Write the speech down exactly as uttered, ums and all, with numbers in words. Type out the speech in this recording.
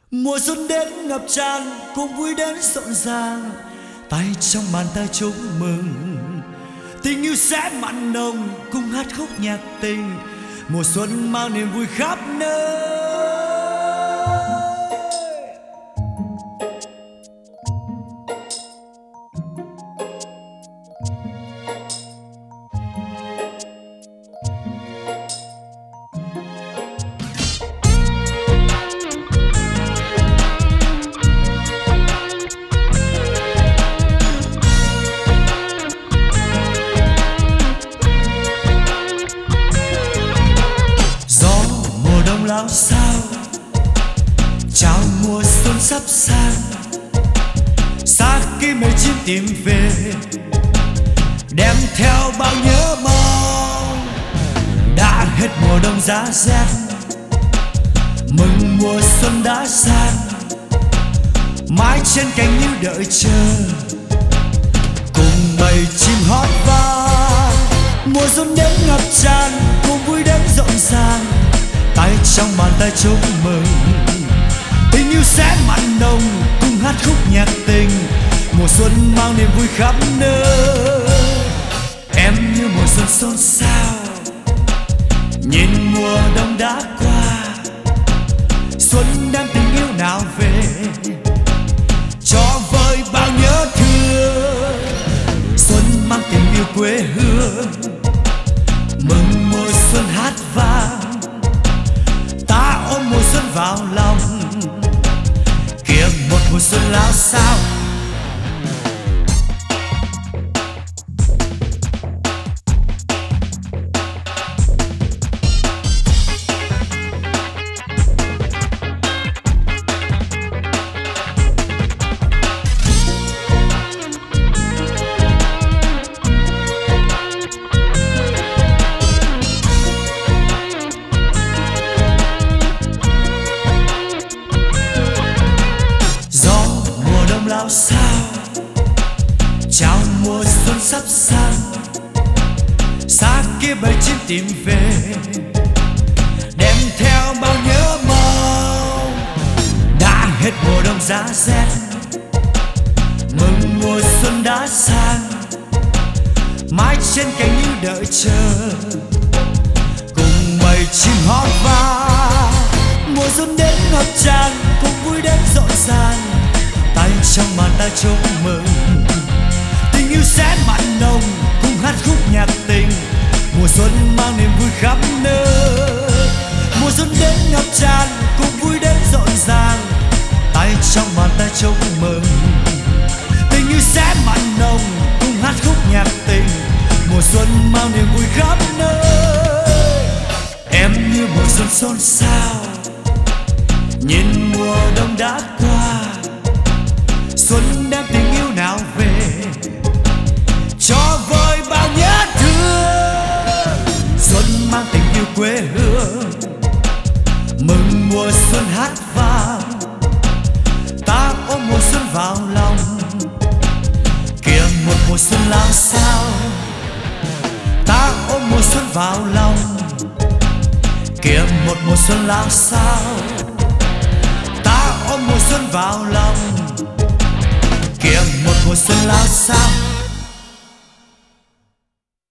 Mùa xuân đến ngập tràn, cùng vui đến rộn ràng, tay trong bàn tay chúc mừng. Tình yêu sẽ mặn nồng, cùng hát khúc nhạc tình. Mùa xuân mang niềm vui khắp nơi. Lao sao chào mùa xuân sắp sang, xa khi mây chim tìm về, đem theo bao nhớ mong. Đã hết mùa đông giá rét, mừng mùa xuân đã sang, mãi trên cánh như đợi chờ, cùng bầy chim hót vang. Mùa xuân đến ngập tràn, cùng vui đến rộn ràng, tay trong bàn tay chúc mừng. Tình yêu sẽ mặn nồng, cùng hát khúc nhạc tình. Mùa xuân mang niềm vui khắp nơi. Em như mùa xuân xôn xao, nhìn mùa đông đã qua. Xuân đem tình yêu nào về, cho vơi bao nhớ thương. Xuân mang tình yêu quê hương, mừng mùa xuân hát vang. Ta ôm mùa xuân vào lòng, kìa một mùa xuân lao sao. Lao sao chào mùa xuân sắp sang, xa kia bầy chim tìm về, đem theo bao nhớ mong. Đã hết mùa đông giá rét, mừng mùa xuân đã sang, mãi trên cánh như đợi chờ, cùng bầy chim hót vang. Mùa xuân đến ngập tràn, cùng vui đến rộn ràng, tay trong bàn tay chúc mừng. Tình yêu sẽ mặn nồng, cùng hát khúc nhạc tình. Mùa xuân mang niềm vui khắp nơi. Mùa xuân đến ngập tràn, cùng vui đến rộn ràng, tay trong bàn tay chúc mừng. Tình yêu sẽ mặn nồng, cùng hát khúc nhạc tình. Mùa xuân mang niềm vui khắp nơi. Em như mùa xuân xôn xao, nhìn mùa đông đã qua. Xuân đem tình yêu nào về, cho vơi bao nhớ thương. Xuân mang tình yêu quê hương, mừng mùa xuân hát vang. Ta ôm mùa xuân vào lòng, kìa một mùa xuân lao sao. Ta ôm mùa xuân vào lòng, kìa một mùa xuân lao sao. Ta ôm mùa xuân vào lòng, kìa một mùa xuân lao sao.